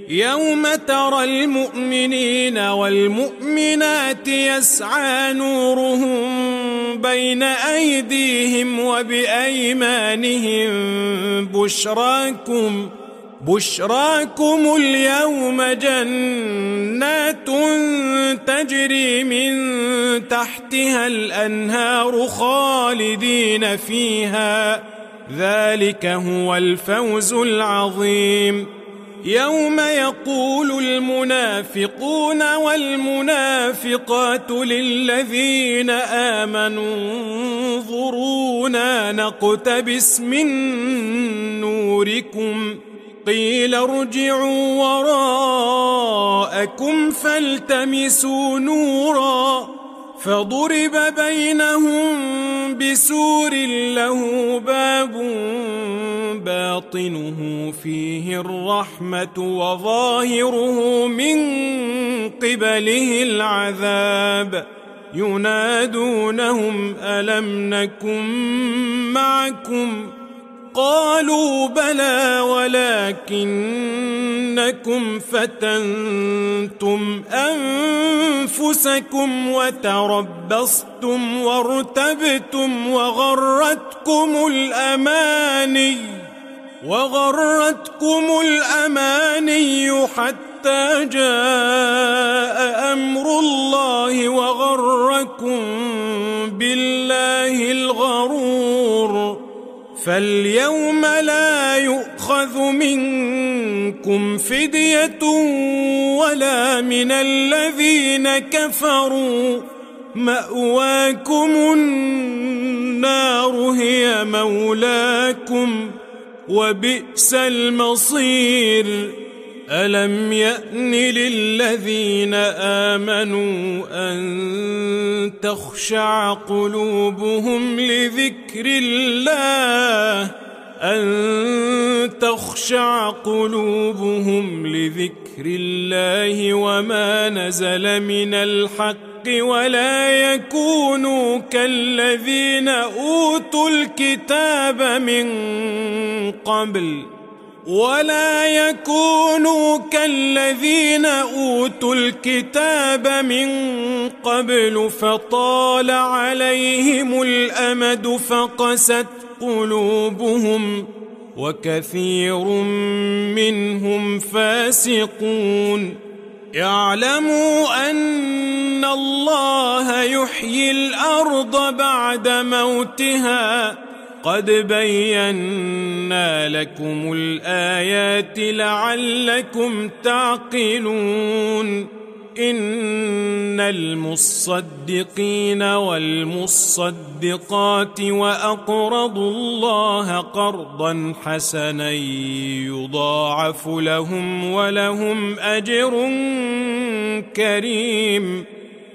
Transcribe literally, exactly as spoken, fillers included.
يوم ترى المؤمنين والمؤمنات يسعى نورهم بين أيديهم وبأيمانهم بشراكم بشراكم اليوم جنات تجري من تحتها الأنهار خالدين فيها ذلك هو الفوز العظيم. يوم يقول المنافقون والمنافقات للذين آمنوا انظرونا نقتبس من نوركم قيل ارجعوا وراءكم فالتمسوا نورا فضرب بينهم بسور له باب باطنه فيه الرحمة وظاهره من قبله العذاب ينادونهم ألم نكن معكم قالوا بلى ولكنكم فتنتم أنفسكم وتربصتم وارتبتم وغرتكم الأماني وغرتكم الأماني حتى جاء أمر الله وغركم بالله الغرور. فاليوم لا يؤخذ منكم فدية ولا من الذين كفروا مأواكم النار هي مولاكم وبئس المصير. ألم يأن للذين آمنوا أن تخشع قلوبهم لذكر الله أن تخشع قلوبهم لذكر الله وما نزل من الحق ولا يكونوا كالذين أوتوا الكتاب من قبل ولا يكونوا كالذين أوتوا الكتاب من قبل فطال عليهم الأمد فقست قلوبهم وكثير منهم فاسقون. اعلموا أن الله يحيي الأرض بعد موتها قد بينا لكم الآيات لعلكم تعقلون. إن المصدقين والمصدقات وأقرضوا الله قرضا حسنا يضاعف لهم ولهم أجر كريم.